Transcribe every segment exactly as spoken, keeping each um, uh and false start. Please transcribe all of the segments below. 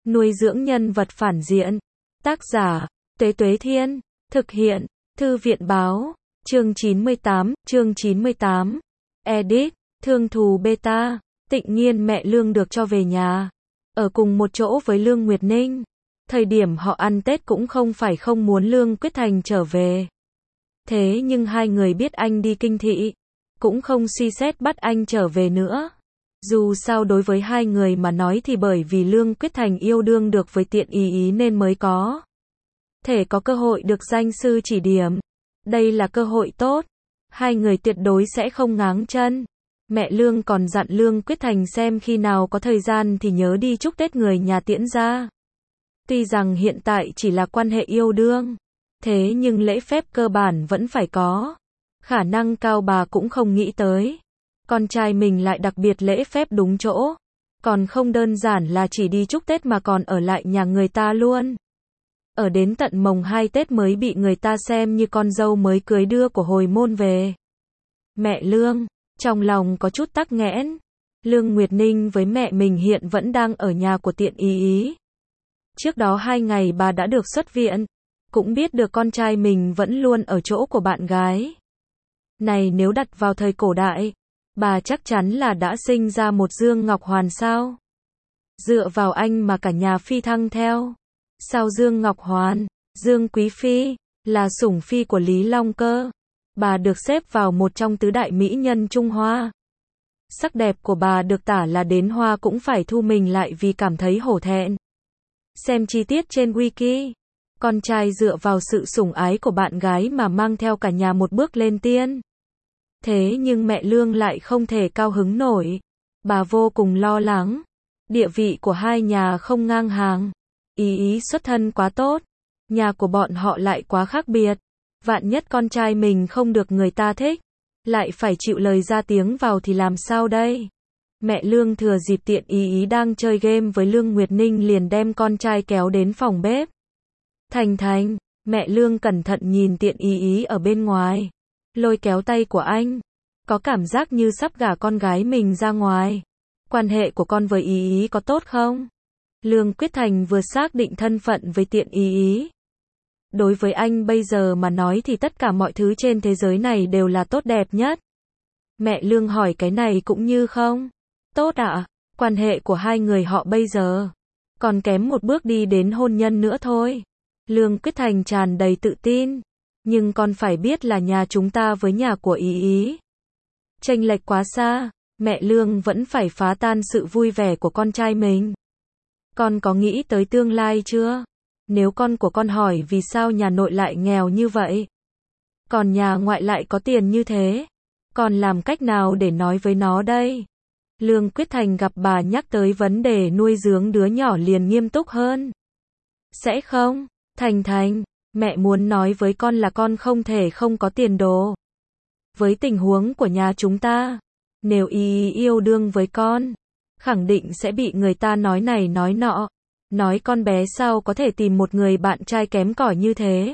Nuôi dưỡng nhân vật phản diện. Tác giả, Tuế Tuế Thiên. Thực hiện, Thư viện Báo. Chương chín mươi tám, chương chín mươi tám. Edit, Thương Thù Beta. Tịnh Nghiên mẹ Lương được cho về nhà. Ở cùng một chỗ với Lương Nguyệt Ninh. Thời điểm họ ăn Tết cũng không phải không muốn Lương Quyết Thành trở về. Thế nhưng hai người biết anh đi kinh thị, cũng không suy xét bắt anh trở về nữa. Dù sao đối với hai người mà nói thì bởi vì Lương Quyết Thành yêu đương được với Tiện Ý Ý nên mới có thể có cơ hội được danh sư chỉ điểm. Đây là cơ hội tốt. Hai người tuyệt đối sẽ không ngáng chân. Mẹ Lương còn dặn Lương Quyết Thành xem khi nào có thời gian thì nhớ đi chúc Tết người nhà Tiễn gia. Tuy rằng hiện tại chỉ là quan hệ yêu đương, thế nhưng lễ phép cơ bản vẫn phải có. Khả năng cao bà cũng không nghĩ tới. Con trai mình lại đặc biệt lễ phép đúng chỗ. Còn không đơn giản là chỉ đi chúc Tết mà còn ở lại nhà người ta luôn. Ở đến tận mồng hai Tết mới bị người ta xem như con dâu mới cưới đưa của hồi môn về. Mẹ Lương, trong lòng có chút tắc nghẽn. Lương Nguyệt Ninh với mẹ mình hiện vẫn đang ở nhà của Tiện Ý Ý. Trước đó hai ngày bà đã được xuất viện, cũng biết được con trai mình vẫn luôn ở chỗ của bạn gái. Này nếu đặt vào thời cổ đại, bà chắc chắn là đã sinh ra một Dương Ngọc Hoàn sao? Dựa vào anh mà cả nhà phi thăng theo. Sao Dương Ngọc Hoàn, Dương Quý Phi, là sủng phi của Lý Long Cơ. Bà được xếp vào một trong tứ đại mỹ nhân Trung Hoa. Sắc đẹp của bà được tả là đến hoa cũng phải thu mình lại vì cảm thấy hổ thẹn. Xem chi tiết trên Wiki. Con trai dựa vào sự sủng ái của bạn gái mà mang theo cả nhà một bước lên tiên. Thế nhưng mẹ Lương lại không thể cao hứng nổi. Bà vô cùng lo lắng. Địa vị của hai nhà không ngang hàng. Ý Ý xuất thân quá tốt. Nhà của bọn họ lại quá khác biệt. Vạn nhất con trai mình không được người ta thích, lại phải chịu lời ra tiếng vào thì làm sao đây? Mẹ Lương thừa dịp Tiện Ý Ý đang chơi game với Lương Nguyệt Ninh liền đem con trai kéo đến phòng bếp. Thành Thành, mẹ Lương cẩn thận nhìn Tiện Ý Ý ở bên ngoài. Lôi kéo tay của anh. Có cảm giác như sắp gả con gái mình ra ngoài. Quan hệ của con với Ý Ý có tốt không? Lương Quyết Thành vừa xác định thân phận với Tiện Ý Ý. Đối với anh bây giờ mà nói thì tất cả mọi thứ trên thế giới này đều là tốt đẹp nhất. Mẹ Lương hỏi cái này cũng như không? Tốt ạ, à? Quan hệ của hai người họ bây giờ còn kém một bước đi đến hôn nhân nữa thôi. Lương Quyết Thành tràn đầy tự tin. Nhưng con phải biết là nhà chúng ta với nhà của Ý Ý chênh lệch quá xa. Mẹ Lương vẫn phải phá tan sự vui vẻ của con trai mình. Con có nghĩ tới tương lai chưa? Nếu con của con hỏi vì sao nhà nội lại nghèo như vậy, còn nhà ngoại lại có tiền như thế, con làm cách nào để nói với nó đây? Lương Quyết Thành gặp bà nhắc tới vấn đề nuôi dưỡng đứa nhỏ liền nghiêm túc hơn. Sẽ không, Thành Thành, mẹ muốn nói với con là con không thể không có tiền đồ. Với tình huống của nhà chúng ta, nếu Ý yêu đương với con, khẳng định sẽ bị người ta nói này nói nọ. Nói con bé sao có thể tìm một người bạn trai kém cỏi như thế.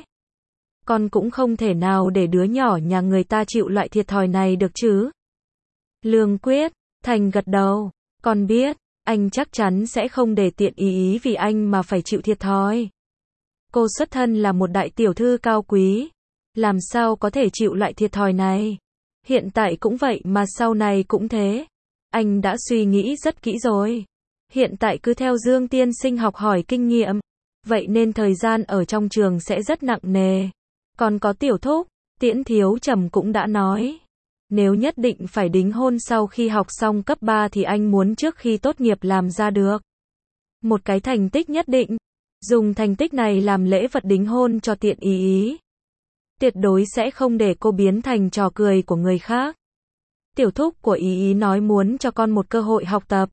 Con cũng không thể nào để đứa nhỏ nhà người ta chịu loại thiệt thòi này được chứ. Lương Quyết Thành gật đầu. Con biết, anh chắc chắn sẽ không để Tiện Ý Ý vì anh mà phải chịu thiệt thòi. Cô xuất thân là một đại tiểu thư cao quý. Làm sao có thể chịu loại thiệt thòi này. Hiện tại cũng vậy mà sau này cũng thế. Anh đã suy nghĩ rất kỹ rồi. Hiện tại cứ theo Dương tiên sinh học hỏi kinh nghiệm. Vậy nên thời gian ở trong trường sẽ rất nặng nề. Còn có Tiểu Thúc, Tiễn Thiếu Trầm cũng đã nói. Nếu nhất định phải đính hôn sau khi học xong cấp ba thì anh muốn trước khi tốt nghiệp làm ra được một cái thành tích nhất định. Dùng thành tích này làm lễ vật đính hôn cho Tiện Ý Ý. Tuyệt đối sẽ không để cô biến thành trò cười của người khác. Tiểu Thúc của Ý Ý nói muốn cho con một cơ hội học tập.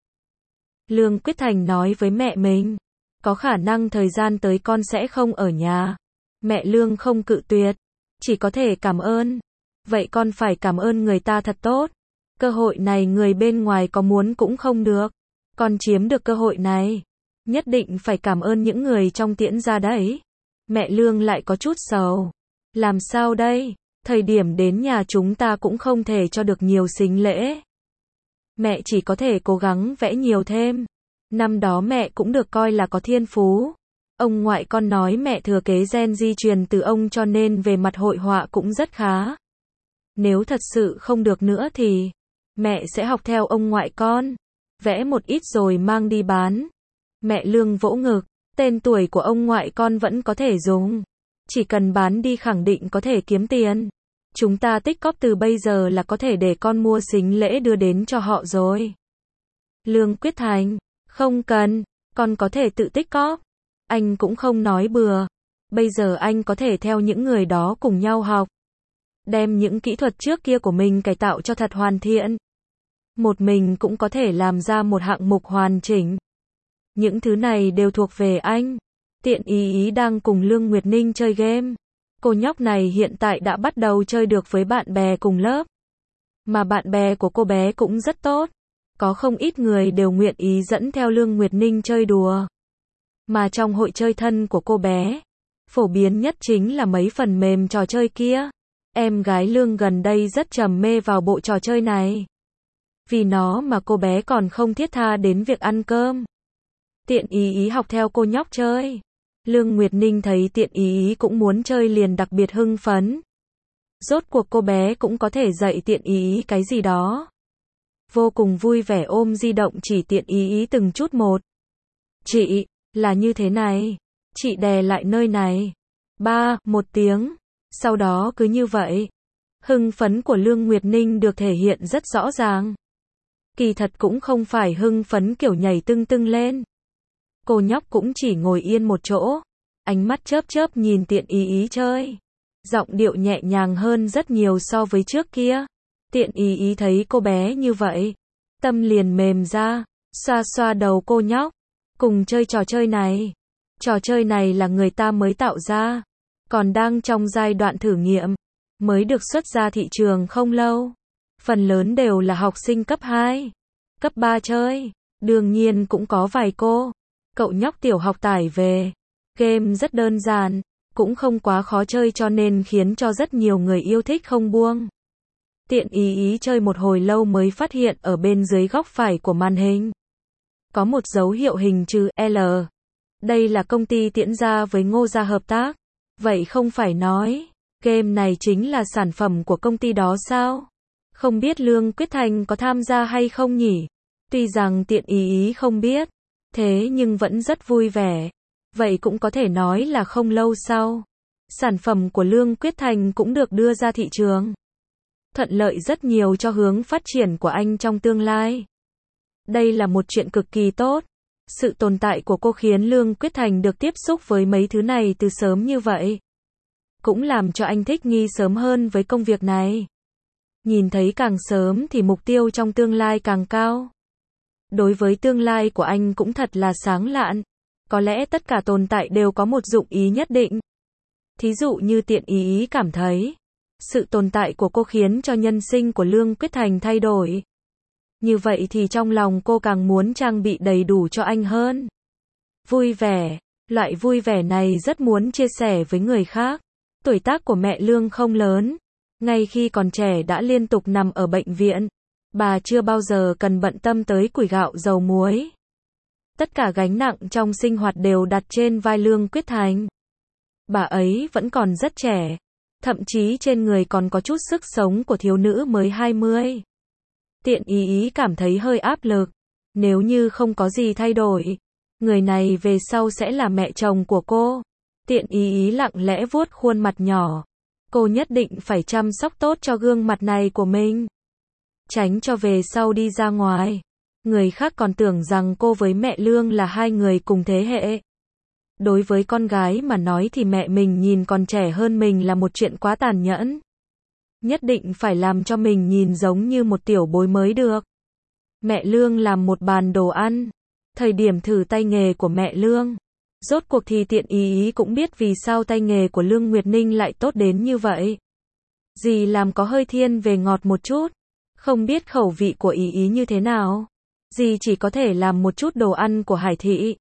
Lương Quyết Thành nói với mẹ mình, có khả năng thời gian tới con sẽ không ở nhà. Mẹ Lương không cự tuyệt, chỉ có thể cảm ơn. Vậy con phải cảm ơn người ta thật tốt. Cơ hội này người bên ngoài có muốn cũng không được. Con chiếm được cơ hội này, nhất định phải cảm ơn những người trong Tiễn gia đấy. Mẹ Lương lại có chút sầu. Làm sao đây? Thời điểm đến nhà chúng ta cũng không thể cho được nhiều sính lễ. Mẹ chỉ có thể cố gắng vẽ nhiều thêm. Năm đó mẹ cũng được coi là có thiên phú. Ông ngoại con nói mẹ thừa kế gen di truyền từ ông cho nên về mặt hội họa cũng rất khá. Nếu thật sự không được nữa thì mẹ sẽ học theo ông ngoại con, vẽ một ít rồi mang đi bán. Mẹ Lương vỗ ngực, tên tuổi của ông ngoại con vẫn có thể dùng. Chỉ cần bán đi khẳng định có thể kiếm tiền. Chúng ta tích cóp từ bây giờ là có thể để con mua sính lễ đưa đến cho họ rồi. Lương Quyết Thành, không cần, con có thể tự tích cóp. Anh cũng không nói bừa. Bây giờ anh có thể theo những người đó cùng nhau học. Đem những kỹ thuật trước kia của mình cải tạo cho thật hoàn thiện. Một mình cũng có thể làm ra một hạng mục hoàn chỉnh. Những thứ này đều thuộc về anh. Tiện ý ý đang cùng Lương Nguyệt Ninh chơi game. Cô nhóc này hiện tại đã bắt đầu chơi được với bạn bè cùng lớp. Mà bạn bè của cô bé cũng rất tốt. Có không ít người đều nguyện ý dẫn theo Lương Nguyệt Ninh chơi đùa. Mà trong hội chơi thân của cô bé, phổ biến nhất chính là mấy phần mềm trò chơi kia. Em gái Lương gần đây rất trầm mê vào bộ trò chơi này. Vì nó mà cô bé còn không thiết tha đến việc ăn cơm. Tiện ý ý học theo cô nhóc chơi. Lương Nguyệt Ninh thấy tiện ý ý cũng muốn chơi liền đặc biệt hưng phấn. Rốt cuộc cô bé cũng có thể dạy tiện ý ý cái gì đó. Vô cùng vui vẻ ôm di động chỉ tiện ý ý từng chút một. Chị, là như thế này. Chị đè lại nơi này. Ba, một tiếng. Sau đó cứ như vậy. Hưng phấn của Lương Nguyệt Ninh được thể hiện rất rõ ràng. Kỳ thật cũng không phải hưng phấn kiểu nhảy tưng tưng lên. Cô nhóc cũng chỉ ngồi yên một chỗ. Ánh mắt chớp chớp nhìn tiện ý ý chơi. Giọng điệu nhẹ nhàng hơn rất nhiều so với trước kia. Tiện ý ý thấy cô bé như vậy. Tâm liền mềm ra. Xoa xoa đầu cô nhóc. Cùng chơi trò chơi này. Trò chơi này là người ta mới tạo ra. Còn đang trong giai đoạn thử nghiệm. Mới được xuất ra thị trường không lâu. Phần lớn đều là học sinh cấp hai, cấp ba chơi. Đương nhiên cũng có vài cô. Cậu nhóc tiểu học tải về. Game rất đơn giản. Cũng không quá khó chơi cho nên khiến cho rất nhiều người yêu thích không buông. Tiện ý ý chơi một hồi lâu mới phát hiện ở bên dưới góc phải của màn hình. Có một dấu hiệu hình chữ L. Đây là công ty Tiễn Gia với Ngô Gia hợp tác. Vậy không phải nói, game này chính là sản phẩm của công ty đó sao? Không biết Lương Quyết Thành có tham gia hay không nhỉ? Tuy rằng tiện ý ý không biết, thế nhưng vẫn rất vui vẻ. Vậy cũng có thể nói là không lâu sau, sản phẩm của Lương Quyết Thành cũng được đưa ra thị trường. Thuận lợi rất nhiều cho hướng phát triển của anh trong tương lai. Đây là một chuyện cực kỳ tốt. Sự tồn tại của cô khiến Lương Quyết Thành được tiếp xúc với mấy thứ này từ sớm như vậy. Cũng làm cho anh thích nghi sớm hơn với công việc này. Nhìn thấy càng sớm thì mục tiêu trong tương lai càng cao. Đối với tương lai của anh cũng thật là sáng lạn. Có lẽ tất cả tồn tại đều có một dụng ý nhất định. Thí dụ như tiện ý ý cảm thấy, sự tồn tại của cô khiến cho nhân sinh của Lương Quyết Thành thay đổi. Như vậy thì trong lòng cô càng muốn trang bị đầy đủ cho anh hơn. Vui vẻ, loại vui vẻ này rất muốn chia sẻ với người khác. Tuổi tác của mẹ Lương không lớn. Ngay khi còn trẻ đã liên tục nằm ở bệnh viện. Bà chưa bao giờ cần bận tâm tới củi gạo dầu muối. Tất cả gánh nặng trong sinh hoạt đều đặt trên vai Lương Quyết Thành. Bà ấy vẫn còn rất trẻ. Thậm chí trên người còn có chút sức sống của thiếu nữ mới hai mươi. Tiện ý ý cảm thấy hơi áp lực. Nếu như không có gì thay đổi, người này về sau sẽ là mẹ chồng của cô. Tiện ý ý lặng lẽ vuốt khuôn mặt nhỏ. Cô nhất định phải chăm sóc tốt cho gương mặt này của mình. Tránh cho về sau đi ra ngoài. Người khác còn tưởng rằng cô với mẹ Lương là hai người cùng thế hệ. Đối với con gái mà nói thì mẹ mình nhìn còn trẻ hơn mình là một chuyện quá tàn nhẫn. Nhất định phải làm cho mình nhìn giống như một tiểu bối mới được. Mẹ Lương làm một bàn đồ ăn. Thời điểm thử tay nghề của mẹ Lương. Rốt cuộc thì tiện ý ý cũng biết vì sao tay nghề của Lương Nguyệt Ninh lại tốt đến như vậy. Dì làm có hơi thiên về ngọt một chút. Không biết khẩu vị của ý ý như thế nào. Dì chỉ có thể làm một chút đồ ăn của Hải Thị.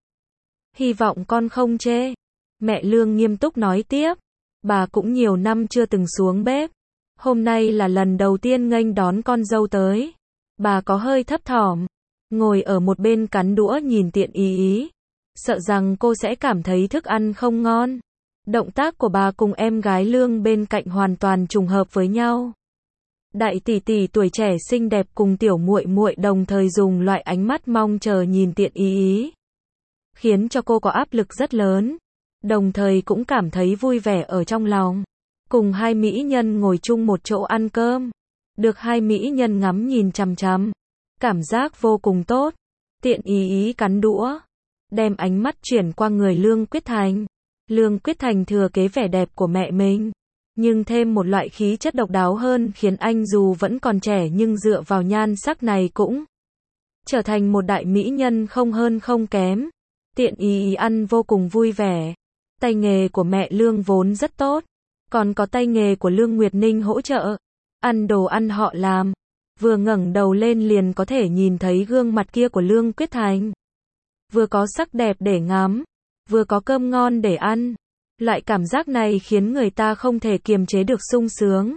Hy vọng con không chê. Mẹ Lương nghiêm túc nói tiếp. Bà cũng nhiều năm chưa từng xuống bếp. Hôm nay là lần đầu tiên nghênh đón con dâu tới. Bà có hơi thấp thỏm. ngồi ở một bên cắn đũa nhìn Tiện Ý Ý. Sợ rằng cô sẽ cảm thấy thức ăn không ngon. Động tác của bà cùng em gái Lương bên cạnh hoàn toàn trùng hợp với nhau. Đại tỷ tỷ tuổi trẻ xinh đẹp cùng tiểu muội muội đồng thời dùng loại ánh mắt mong chờ nhìn Tiện Ý Ý, khiến cho cô có áp lực rất lớn, đồng thời cũng cảm thấy vui vẻ ở trong lòng. Cùng hai mỹ nhân ngồi chung một chỗ ăn cơm, được hai mỹ nhân ngắm nhìn chằm chằm, cảm giác vô cùng tốt. Tiện Ý Ý cắn đũa, đem ánh mắt chuyển qua người Lương Quyết Thành. Lương Quyết Thành thừa kế vẻ đẹp của mẹ mình, nhưng thêm một loại khí chất độc đáo hơn khiến anh dù vẫn còn trẻ nhưng dựa vào nhan sắc này cũng trở thành một đại mỹ nhân không hơn không kém. Tiện Ý Ý ăn vô cùng vui vẻ. Tay nghề của mẹ Lương vốn rất tốt, còn có tay nghề của Lương Nguyệt Ninh hỗ trợ. Ăn đồ ăn họ làm, vừa ngẩng đầu lên liền có thể nhìn thấy gương mặt kia của Lương Quyết Thành. Vừa có sắc đẹp để ngắm, vừa có cơm ngon để ăn. Loại cảm giác này khiến người ta không thể kiềm chế được sung sướng.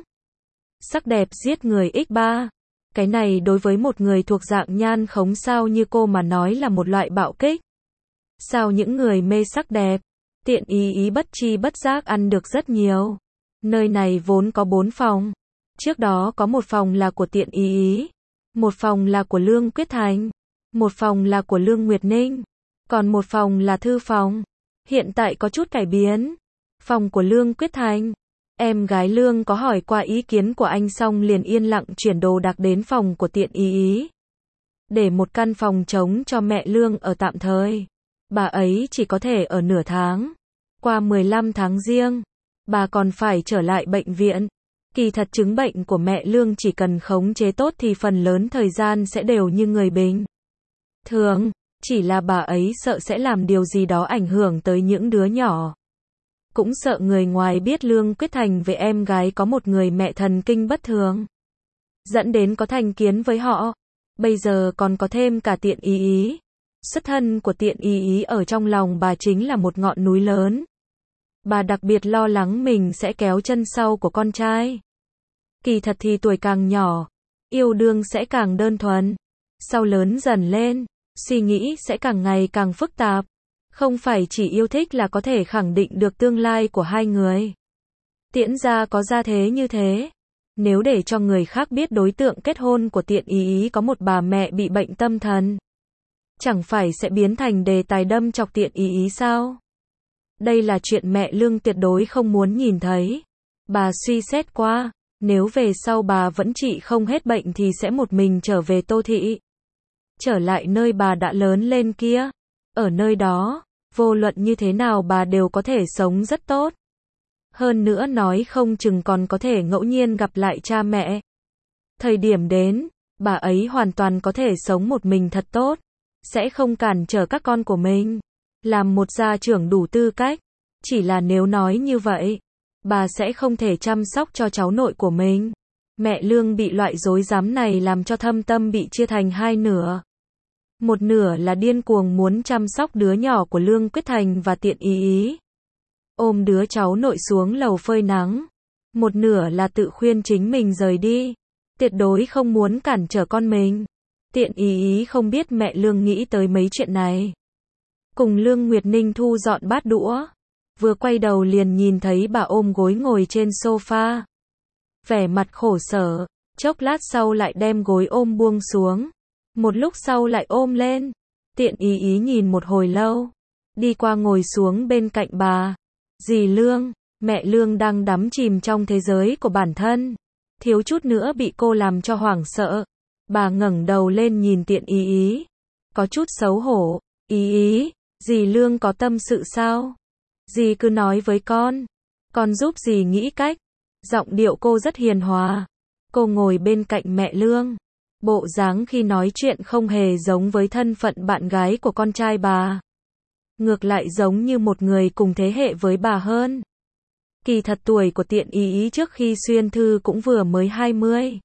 Sắc đẹp giết người x ba. Cái này đối với một người thuộc dạng nhan khống sao như cô mà nói là một loại bạo kích. Sao những người mê sắc đẹp, Tiện Ý Ý bất chi bất giác ăn được rất nhiều. Nơi này vốn có bốn phòng. Trước đó có một phòng là của Tiện Ý Ý, một phòng là của Lương Quyết Thành, một phòng là của Lương Nguyệt Ninh, còn một phòng là thư phòng. Hiện tại có chút cải biến. Phòng của Lương Quyết Thành. Em gái Lương có hỏi qua ý kiến của anh xong liền yên lặng chuyển đồ đạc đến phòng của Tiện Ý Ý, để một căn phòng trống cho mẹ Lương ở tạm thời. Bà ấy chỉ có thể ở nửa tháng. Qua mười lăm tháng giêng, bà còn phải trở lại bệnh viện. Kỳ thật chứng bệnh của mẹ Lương chỉ cần khống chế tốt thì phần lớn thời gian sẽ đều như người bình thường. Chỉ là bà ấy sợ sẽ làm điều gì đó ảnh hưởng tới những đứa nhỏ. Cũng sợ người ngoài biết Lương Quyết Thành về em gái có một người mẹ thần kinh bất thường, dẫn đến có thành kiến với họ. Bây giờ còn có thêm cả Tiện Ý Ý. Xuất thân của Tiện Ý Ý ở trong lòng bà chính là một ngọn núi lớn. Bà đặc biệt lo lắng mình sẽ kéo chân sau của con trai. Kỳ thật thì tuổi càng nhỏ, yêu đương sẽ càng đơn thuần. Sau lớn dần lên, suy nghĩ sẽ càng ngày càng phức tạp. Không phải chỉ yêu thích là có thể khẳng định được tương lai của hai người. Tiễn gia có gia thế như thế. Nếu để cho người khác biết đối tượng kết hôn của Tiện Ý Ý có một bà mẹ bị bệnh tâm thần, chẳng phải sẽ biến thành đề tài đâm chọc Tiện Ý Ý sao? Đây là chuyện mẹ Lương tuyệt đối không muốn nhìn thấy. Bà suy xét qua, nếu về sau bà vẫn trị không hết bệnh thì sẽ một mình trở về Tô Thị. Trở lại nơi bà đã lớn lên kia. Ở nơi đó, vô luận như thế nào bà đều có thể sống rất tốt. Hơn nữa nói không chừng còn có thể ngẫu nhiên gặp lại cha mẹ. Thời điểm đến, bà ấy hoàn toàn có thể sống một mình thật tốt. Sẽ không cản trở các con của mình. Làm một gia trưởng đủ tư cách. Chỉ là nếu nói như vậy, bà sẽ không thể chăm sóc cho cháu nội của mình. Mẹ Lương bị loại dối dám này làm cho thâm tâm bị chia thành hai nửa. Một nửa là điên cuồng muốn chăm sóc đứa nhỏ của Lương Quyết Thành và Tiện Ý Ý, ôm đứa cháu nội xuống lầu phơi nắng. Một nửa là tự khuyên chính mình rời đi, tuyệt đối không muốn cản trở con mình. Tiện Ý Ý không biết mẹ Lương nghĩ tới mấy chuyện này. Cùng Lương Nguyệt Ninh thu dọn bát đũa, vừa quay đầu liền nhìn thấy bà ôm gối ngồi trên sofa, vẻ mặt khổ sở. Chốc lát sau lại đem gối ôm buông xuống, một lúc sau lại ôm lên. Tiện Ý Ý nhìn một hồi lâu, đi qua ngồi xuống bên cạnh bà. Dì Lương, mẹ Lương đang đắm chìm trong thế giới của bản thân, thiếu chút nữa bị cô làm cho hoảng sợ. Bà ngẩng đầu lên nhìn Tiện Ý Ý, có chút xấu hổ. Ý Ý, dì Lương có tâm sự sao? Dì cứ nói với con, con giúp dì nghĩ cách. Giọng điệu cô rất hiền hòa. Cô ngồi bên cạnh mẹ Lương, bộ dáng khi nói chuyện không hề giống với thân phận bạn gái của con trai bà. Ngược lại giống như một người cùng thế hệ với bà hơn. Kỳ thật tuổi của Tiện Ý Ý trước khi xuyên thư cũng vừa mới hai mươi.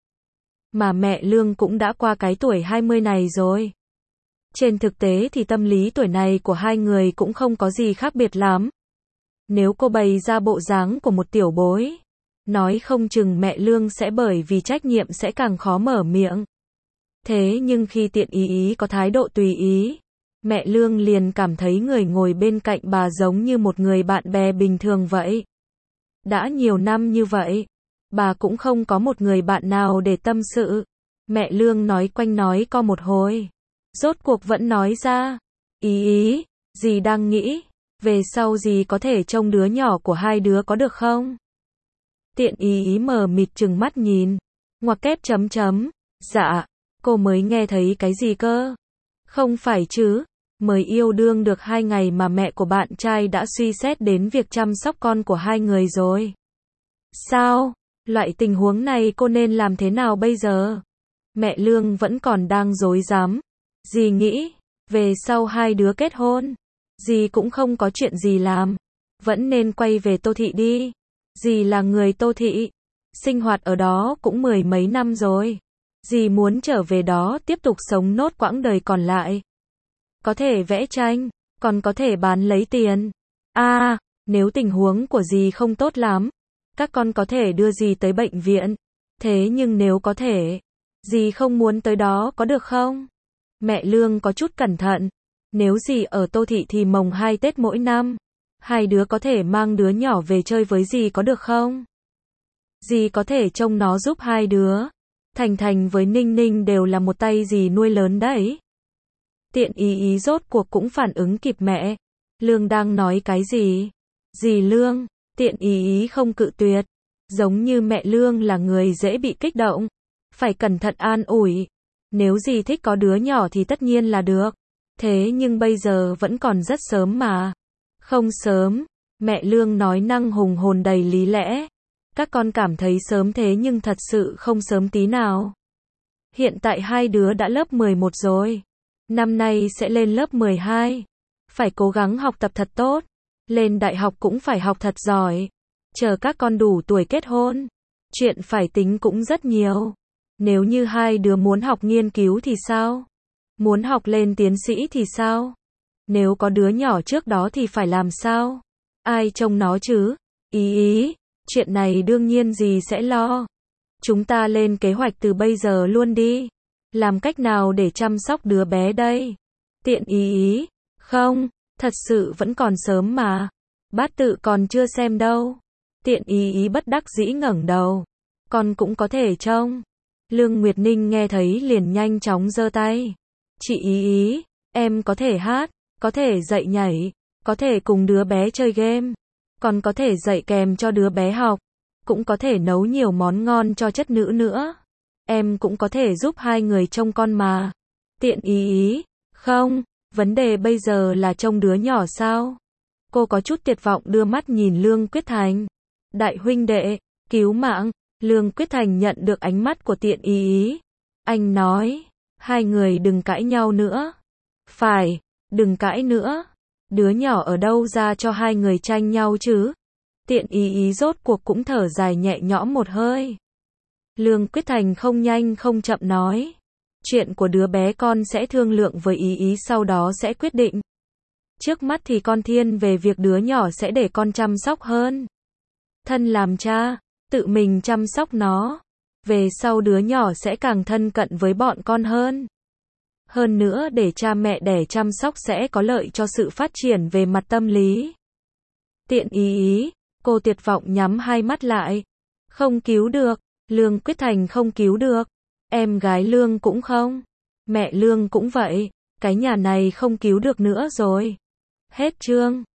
Mà mẹ Lương cũng đã qua cái tuổi hai mươi này rồi. Trên thực tế thì tâm lý tuổi này của hai người cũng không có gì khác biệt lắm. Nếu cô bày ra bộ dáng của một tiểu bối, nói không chừng mẹ Lương sẽ bởi vì trách nhiệm sẽ càng khó mở miệng. Thế nhưng khi tiện ý ý có thái độ tùy ý, mẹ Lương liền cảm thấy người ngồi bên cạnh bà giống như một người bạn bè bình thường vậy. Đã nhiều năm như vậy, bà cũng không có một người bạn nào để tâm sự. Mẹ Lương nói quanh nói co một hồi, rốt cuộc vẫn nói ra, ý ý, dì đang nghĩ, về sau dì có thể trông đứa nhỏ của hai đứa có được không? Tiện ý ý mờ mịt trừng mắt nhìn, ngoặc kép chấm chấm, dạ, cô mới nghe thấy cái gì cơ? Không phải chứ, mới yêu đương được hai ngày mà mẹ của bạn trai đã suy xét đến việc chăm sóc con của hai người rồi. Sao? Loại tình huống này cô nên làm thế nào bây giờ? Mẹ Lương vẫn còn đang rối rắm. Dì nghĩ, về sau hai đứa kết hôn, dì cũng không có chuyện gì làm, vẫn nên quay về Tô Thị đi. Dì là người Tô Thị, sinh hoạt ở đó cũng mười mấy năm rồi. Dì muốn trở về đó tiếp tục sống nốt quãng đời còn lại. Có thể vẽ tranh, còn có thể bán lấy tiền. À, nếu tình huống của dì không tốt lắm, các con có thể đưa dì tới bệnh viện. Thế nhưng nếu có thể, dì không muốn tới đó có được không? Mẹ Lương có chút cẩn thận. Nếu dì ở Tô Thị thì mồng hai Tết mỗi năm, hai đứa có thể mang đứa nhỏ về chơi với dì có được không? Dì có thể trông nó giúp hai đứa. Thành Thành với Ninh Ninh đều là một tay dì nuôi lớn đấy. Tiện ý ý rốt cuộc cũng phản ứng kịp mẹ. Lương đang nói cái gì? Dì Lương, tiện ý ý không cự tuyệt. Giống như mẹ Lương là người dễ bị kích động. Phải cẩn thận an ủi. Nếu dì thích có đứa nhỏ thì tất nhiên là được. Thế nhưng bây giờ vẫn còn rất sớm mà. Không sớm. Mẹ Lương nói năng hùng hồn đầy lý lẽ. Các con cảm thấy sớm thế nhưng thật sự không sớm tí nào. Hiện tại hai đứa đã lớp mười một rồi. Năm nay sẽ lên lớp mười hai. Phải cố gắng học tập thật tốt. Lên đại học cũng phải học thật giỏi. Chờ các con đủ tuổi kết hôn. Chuyện phải tính cũng rất nhiều. Nếu như hai đứa muốn học nghiên cứu thì sao? Muốn học lên tiến sĩ thì sao? Nếu có đứa nhỏ trước đó thì phải làm sao? Ai trông nó chứ? Ý ý, chuyện này đương nhiên dì sẽ lo. Chúng ta lên kế hoạch từ bây giờ luôn đi. Làm cách nào để chăm sóc đứa bé đây? Tiện ý ý, không, thật sự vẫn còn sớm mà. Bát tự còn chưa xem đâu. Tiện ý ý bất đắc dĩ ngẩng đầu. Con cũng có thể trông. Lương Nguyệt Ninh nghe thấy liền nhanh chóng giơ tay. Chị ý ý, em có thể hát, có thể dạy nhảy, có thể cùng đứa bé chơi game, còn có thể dạy kèm cho đứa bé học, cũng có thể nấu nhiều món ngon cho chất nữ nữa. Em cũng có thể giúp hai người trông con mà. Tiện ý ý, không, vấn đề bây giờ là trông đứa nhỏ sao? Cô có chút tuyệt vọng đưa mắt nhìn Lương Quyết Thành. Đại huynh đệ, cứu mạng. Lương Quyết Thành nhận được ánh mắt của tiện ý ý. Anh nói, hai người đừng cãi nhau nữa. Phải, đừng cãi nữa. Đứa nhỏ ở đâu ra cho hai người tranh nhau chứ? Tiện ý ý rốt cuộc cũng thở dài nhẹ nhõm một hơi. Lương Quyết Thành không nhanh không chậm nói. Chuyện của đứa bé con sẽ thương lượng với ý ý sau đó sẽ quyết định. Trước mắt thì con thiên về việc đứa nhỏ sẽ để con chăm sóc hơn. Thân làm cha, tự mình chăm sóc nó. Về sau đứa nhỏ sẽ càng thân cận với bọn con hơn. Hơn nữa để cha mẹ đẻ chăm sóc sẽ có lợi cho sự phát triển về mặt tâm lý. Tiện ý ý, cô tuyệt vọng nhắm hai mắt lại. Không cứu được, Lương Quyết Thành không cứu được. Em gái Lương cũng không. Mẹ Lương cũng vậy, cái nhà này không cứu được nữa rồi. Hết chương.